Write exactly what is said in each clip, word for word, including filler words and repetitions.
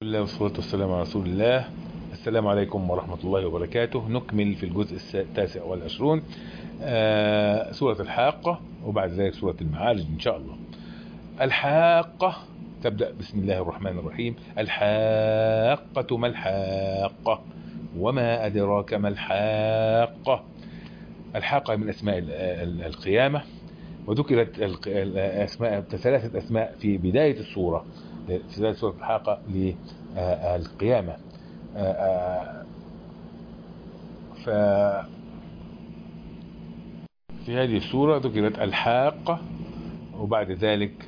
الله والصلاة والسلام على رسول الله. السلام عليكم ورحمة الله وبركاته. نكمل في الجزء التاسع والعشرون آه سورة الحاقة، وبعد ذلك سورة المعارج إن شاء الله. الحاقة تبدأ بسم الله الرحمن الرحيم. الحاقة ما الحاقة وما أدراك ما الحاقة. الحاقة من أسماء القيامة، وذكرت الأسماء ثلاثة أسماء في بداية السورة، في بداية سورة الحاقة للقيامة. ف في هذه السورة ذكرت الحاقة، وبعد ذلك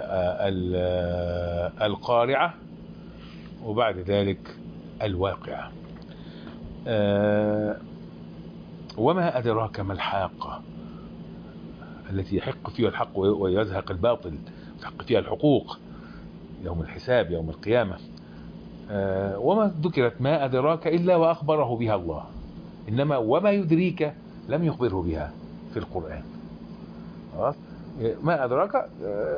القارعة، وبعد ذلك الواقعة. وما أدراك ما الحاقة التي يحق فيها الحق ويزهق الباطل، يحق فيها الحقوق، يوم الحساب، يوم القيامة. وما ذكرت ما أدراك إلا وأخبره بها الله، إنما وما يدريك لم يخبره بها في القرآن. ما أدراك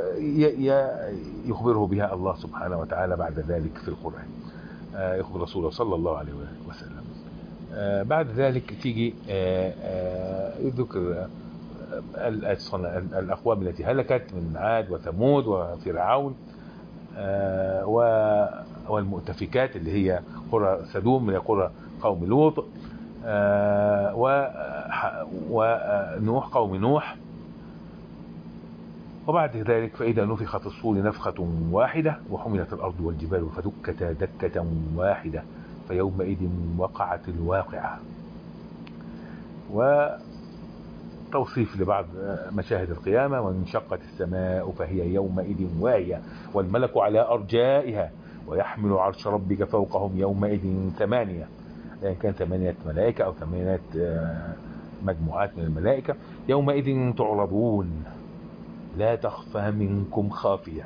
يخبره بها الله سبحانه وتعالى بعد ذلك في القرآن، يخبر رسوله صلى الله عليه وسلم. بعد ذلك تيجي يذكر الأقوام التي هلكت من عاد وثمود وفرعون والمؤتفكات اللي هي قرى سدوم من قرى قوم لوط، ونوح قوم نوح. وبعد ذلك فإذا نفخت الصور نفخة واحدة وحملت الأرض والجبال فدكتا دكة واحدة فيومئذ وقعت الواقعة. وتوصيف لبعض مشاهد القيامة: وانشقت السماء فهي يومئذ واهية والملك على أرجائها ويحمل عرش ربك فوقهم يومئذ ثمانية، يعني كان ثمانية ملائكة أو ثمانية مجموعات من الملائكة. يومئذ تعرضون لا تخفى منكم خافية.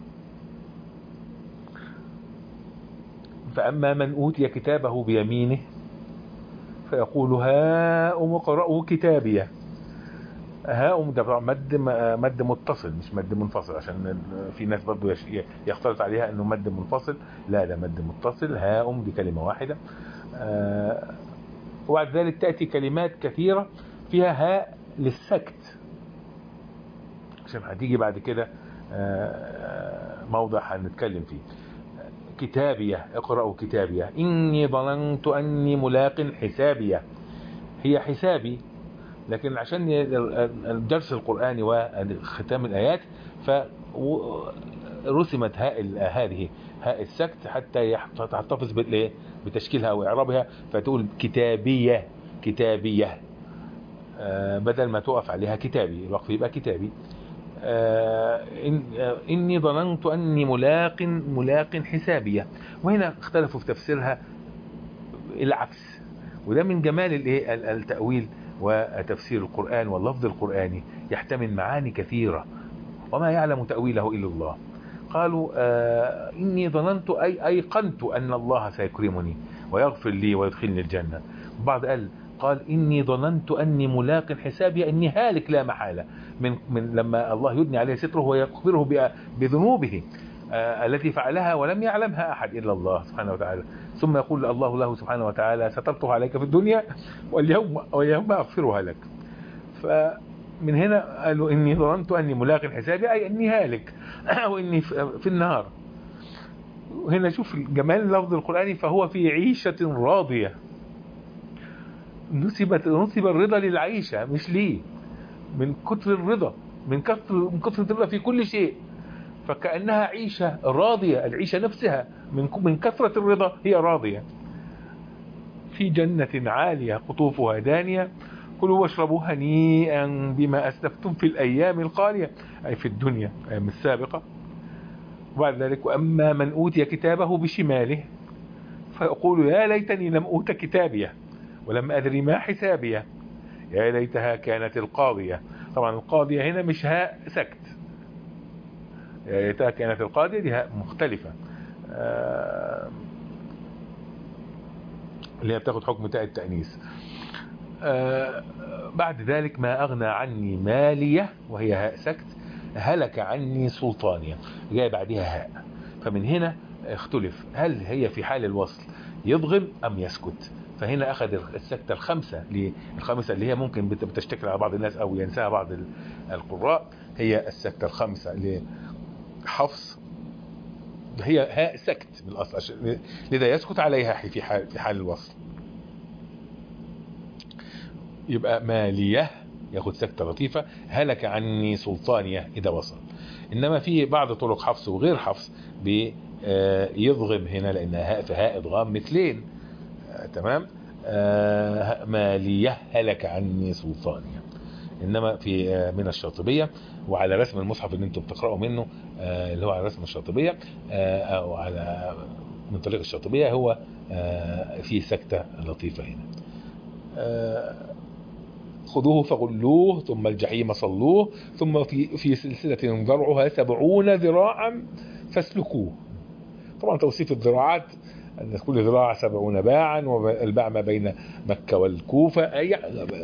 فأما من أوتي كتابه بيمينه فيقول هاؤم اقرءوا كتابيه. هاؤم ده مد مد متصل مش مد منفصل، عشان في ناس برضو يختلط عليها انه مد منفصل. لا، ده مد متصل. هاؤم دي كلمة واحدة. وبعد ذلك تأتي كلمات كثيرة فيها هاء للسكت، عشان هتيجي بعد كده موضع هنتكلم فيه. كتابية، اقرأوا كتابية. إني ظننت أني ملاق حسابية، هي حسابي، لكن عشان الدرس القرآني وختام الآيات فرسمت هاء هذه هاء السكت حتى تحتفظ بتشكيلها وإعرابها، فتقول كتابية كتابية بدل ما توقف عليها كتابي، الوقف يبقى كتابي. إني ظننت أني ملاق ملاق حسابية. وهنا اختلفوا في تفسيرها العكس، وده من جمال التأويل وتفسير القرآن واللفظ القرآني، يحتمل معاني كثيرة وما يعلم تأويله إلا الله. قالوا آه إني ظننت أي أيقنت أن الله سيكرمني ويغفر لي ويدخلني الجنة. بعض قال قال إني ظننت أني ملاق حسابي، أني هالك لا محالة، من, من لما الله يدني عليه ستره ويخبره بذنوبه آه التي فعلها ولم يعلمها أحد إلا الله سبحانه وتعالى. ثم يقول الله له سبحانه وتعالى سترته عليك في الدنيا واليوم واليوم أغفرها لك. فمن هنا قالوا إني ظننت أني ملاق حسابي، أي أني هالك وإني في النار. وهنا شوف جمال اللفظ القرآني: فهو في عيشة راضية. نسبت نسب الرضا للعيشة مش ليه، من كتر الرضا، من كثر من كثر الرضا في كل شيء، فكأنها عيشة راضية. العيشة نفسها من من كثرة الرضا هي راضية. في جنة عالية قطوفها دانية كلوا واشربوا هنيئا بما أسلفتم في الأيام الخالية، أي في الدنيا الأيام السابقة. وبعد ذلك وأما من أوتي كتابه بشماله فيقول يا ليتني لم أوت كتابيه ولم أدري ما حسابيه يا ليتها كانت القاضية. طبعا القاضية هنا مش هاء سكت، يا ليتها كانت القاضية دي هاء مختلفة آه اللي هي بتاخد حكم تاء التأنيث. آه بعد ذلك ما أغنى عني مالية، وهي هاء سكت. هلك عني سلطانية، جاي بعدها هاء. فمن هنا اختلف هل هي في حال الوصل يضغم أم يسكت. فهنا أخذ السكتة الخمسة الخامسة اللي هي ممكن بتشتكل على بعض الناس أو ينساها بعض القراء، هي السكتة الخامسة لحفص، هي هاء سكت من الأصل، لذا يسكت عليها في حال, في حال الوصل. يبقى مالية ياخد سكتة لطيفة، هلك عني سلطانية إذا وصل. إنما في بعض طرق حفص وغير حفص بيضغم هنا لأنها هاء فهاء إضغام مثلين. آه تمام. آه مالية هلك عني سلطانية. إنما في آه من الشاطبية وعلى رسم المصحف اللي انتم بتقرأوا منه آه اللي هو على رسم الشاطبية آه أو على من طريق الشاطبية هو آه في سكتة لطيفة هنا. آه خذوه فغلوه ثم الجحيم صلوه ثم في في سلسلة ذرعها سبعون ذراعا فاسلكوه. طبعا توصيف الذراعات أن كل ذراع سبعون باعا، والباع ما بين مكة والكوفة، أي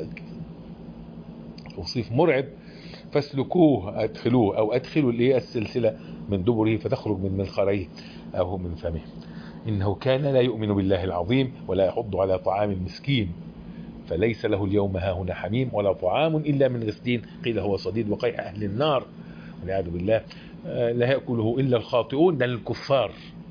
توصيف مرعب. فاسلكوه أدخلوه أو أدخلوا اللي السلسلة من دبره فتخرج من منخريه أو من فمه. إنه كان لا يؤمن بالله العظيم ولا يحض على طعام المسكين فليس له اليوم هاهنا حميم ولا طعام إلا من غسلين قيل هو صديد وقيح أهل النار والعياذ بالله. لا يأكله إلا الخاطئون، ده الكفار.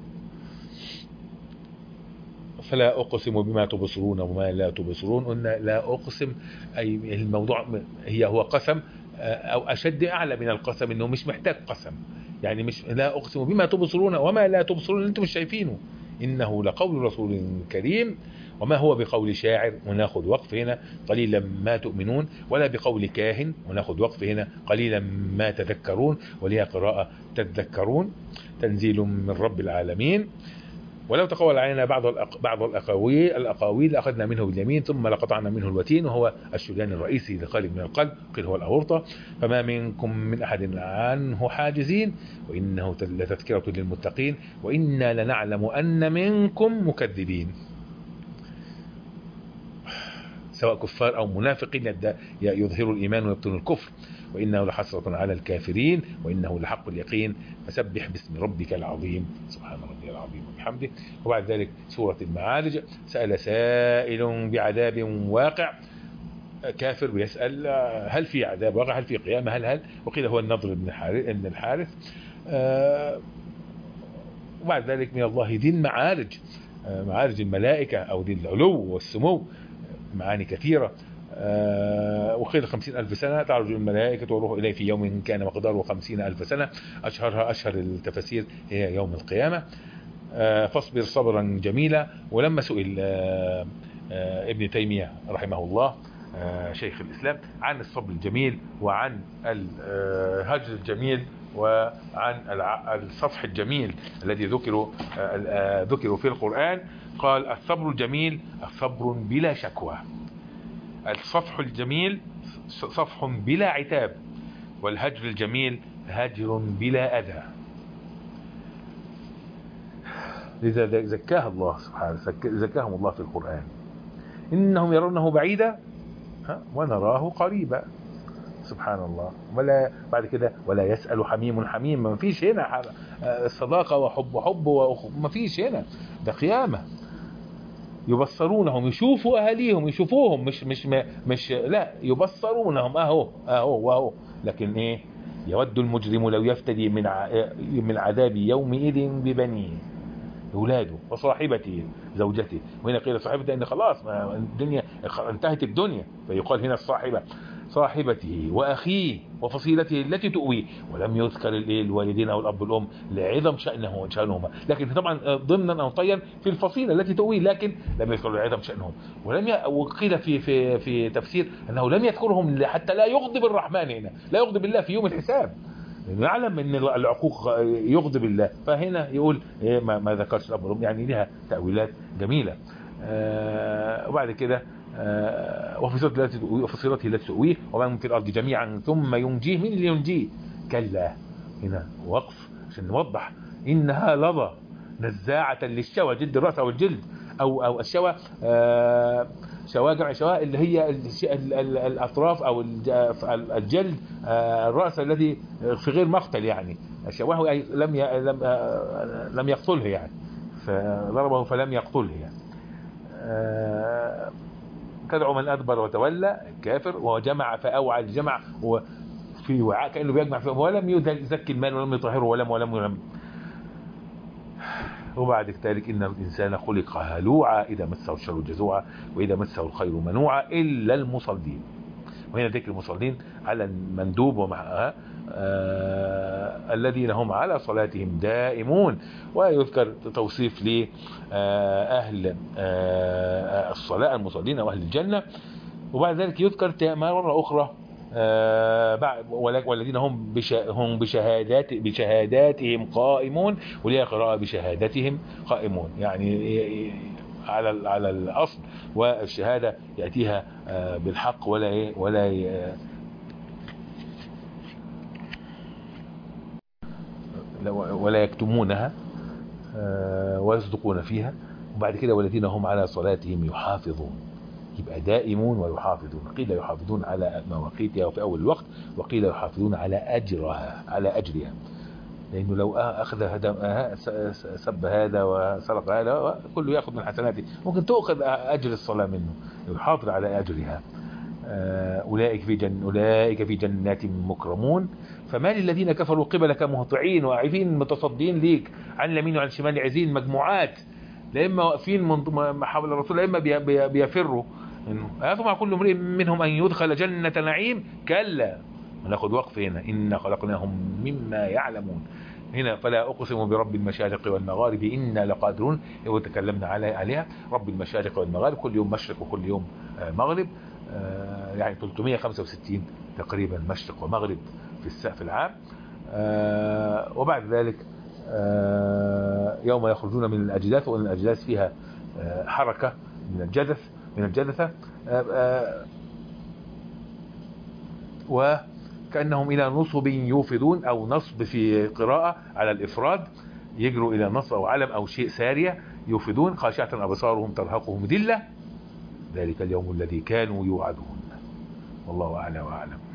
فلا أقسم بما تبصرون وما لا تبصرون. قلنا لا أقسم أي الموضوع هي هو قسم أو أشد أعلى من القسم، إنه مش محتاج قسم. يعني مش لا أقسم بما تبصرون وما لا تبصرون أنتم مش شايفينه، إنه لقول رسول كريم وما هو بقول شاعر وناخذ وقف هنا قليلا ما تؤمنون، ولا بقول كاهن وناخذ وقف هنا قليلا ما تذكرون، وليها قراءة تذكرون. تنزيل من رب العالمين. ولو تقول علينا بعض بعض الأقاويل الأقاويل لأخذنا منه باليمين ثم لقطعنا منه الوتين، وهو الشريان الرئيسي لخارج من القلب قيل هو الأورطة. فما منكم من أحد عنه حاجزين وإنه لتذكرة للمتقين وإنا لنعلم أن منكم مكذبين. سواء كفار أو منافقين يظهروا الإيمان ويبطنوا الكفر. وإنه لحسرة على الكافرين وإنه لحق اليقين فسبح باسم ربك العظيم سبحان ربي العظيم وبحمده. وبعد ذلك سورة المعارج. سأل سائل بعذاب واقع، كافر ويسأل هل في عذاب واقع، هل في قيامة، هل هل وقيل هو النضر بن الحارث. آه وبعد ذلك من الله ذي المعارج، آه معارج الملائكة أو ذي العلو والسمو، معاني كثيرة. آه وقيل خمسين ألف سنة تعرج الملائكة والروح إليه في يوم كان مقداره خمسين ألف سنة. أشهرها أشهر التفاسير هي يوم القيامة. آه فاصبر صبرا جميلا. ولما سئل آه آه ابن تيمية رحمه الله آه شيخ الإسلام عن الصبر الجميل وعن الهجر الجميل وعن الصفح الجميل الذي ذكروا آه ذكروا في القرآن، قال الصبر الجميل صبر بلا شكوى، الصفح الجميل صفح بلا عتاب، والهجر الجميل هجر بلا أذى. لذا زكاها الله سبحانه زكاهم الله في القرآن. إنهم يرونه بعيدا ونراه قريبا سبحان الله. ولا بعد كده ولا يسأل حميم حميم، ما فيش هنا الصداقة وحب حب وما فيش هنا، ده قيامة. يبصرونهم يشوفوا أهاليهم يشوفوهم مش مش مش لا يبصرونهم أهو أهو وأهو. لكن إيه يود المجرم لو يفتدي من من عذاب يومئذ ببنيه أولاده وصاحبته زوجته. وهنا قيل صاحبته إن خلاص ما الدنيا انتهت الدنيا، فيقال هنا الصاحبة صاحبته وأخيه وفصيلته التي تؤويه، ولم يذكر الوالدين أو الأب والأم لعظم شأنه وشأنهما، لكن طبعا ضمنا أو طيا في الفصيلة التي تؤويه، لكن لم يذكر لعظم شأنهم. ولم ي... وقيل في في في تفسير أنه لم يذكرهم حتى لا يغضب الرحمن، هنا لا يغضب الله في يوم الحساب، نعلم ان العقوق يغضب الله، فهنا يقول إيه ما, ما ذكرش الأب والأم، يعني لها تأويلات جميلة. آه وبعد كده آه وفصيلته التي تؤويه ومن في الأرض جميعا ثم ينجيه. من اللي ينجيه؟ كلا. هنا وقف عشان نوضح إنها لظى نزاعة للشوى، جلد الرأس أو الجلد أو أو الشوى. آه شواء جمع شواء اللي هي الأطراف أو الجلد، آه الرأس الذي في غير مقتل يعني شوهه أي لم ي... لم لم يقتله يعني، فضربه فلم يقتله يعني. تدعو من أدبر وتولى الكافر وجمع فأوعى. الجمع هو في وعاء كأنه بيجمع فيه ولم يزكي المال ولم يطهره ولم ولم ولم. وبعد ذلك إن الإنسان خلق هلوعا إذا مسه الشر جزوعا وإذا مسه الخير منوعا إلا المصلين. وهنا ذكر المصلين على المندوب ومعها آه الذين هم على صلاتهم دائمون. ويذكر توصيف لأهل آه الصلاة المصلين وأهل الجنة. وبعد ذلك يذكر مرة أخرى آه والذين هم هم بشهادات بشهاداتهم قائمون، وليها قراءة بشهادتهم قائمون، يعني على على الأصل. والشهادة يأتيها بالحق ولا ولا ولا يكتمونها ويصدقون فيها. وبعد كده والذين هم على صلاتهم يحافظون، يبقى دائمون ويحافظون. قيل يحافظون على مواقيتها وفي أول الوقت، وقيل يحافظون على أجرها على أجرها، لأنه لو أخذ هذا سب هذا وسرق هذا كله يأخذ من حسناته، ممكن تأخذ أجر الصلاة منه. يحافظ على أجرها. أولئك في جن أولئك في جنات مكرمون. فما للذين كفروا قبلك مهطعين واعفين متصدين ليك عن اليمين وعن الشمال عزين، مجموعات، لا إما واقفين من حول الرسول لا إما بيفروا. أفمع كل امرئ منهم أن يدخل جنة نعيم كلا. وناخد وقف هنا، إنا خلقناهم مما يعلمون. هنا فلا أقسم برب المشارق والمغارب إنا لقادرون، وتكلمنا عليها. رب المشارق والمغارب كل يوم مشرق وكل يوم مغرب، يعني ثلاثمائة وخمسة وستين تقريبا مشرق ومغرب في السقف العام. وبعد ذلك يوم يخرجون من الأجداث، وأن الأجداث فيها حركة من الجدث من الجدثة، وكأنهم إلى نصب يوفضون، أو نصب في قراءة على الإفراد، يجروا إلى نصب أو علم أو شيء سارية. يوفضون خاشعة أبصارهم ترهقهم ذلة ذلك اليوم الذي كانوا يوعدون. والله أعلى وأعلم.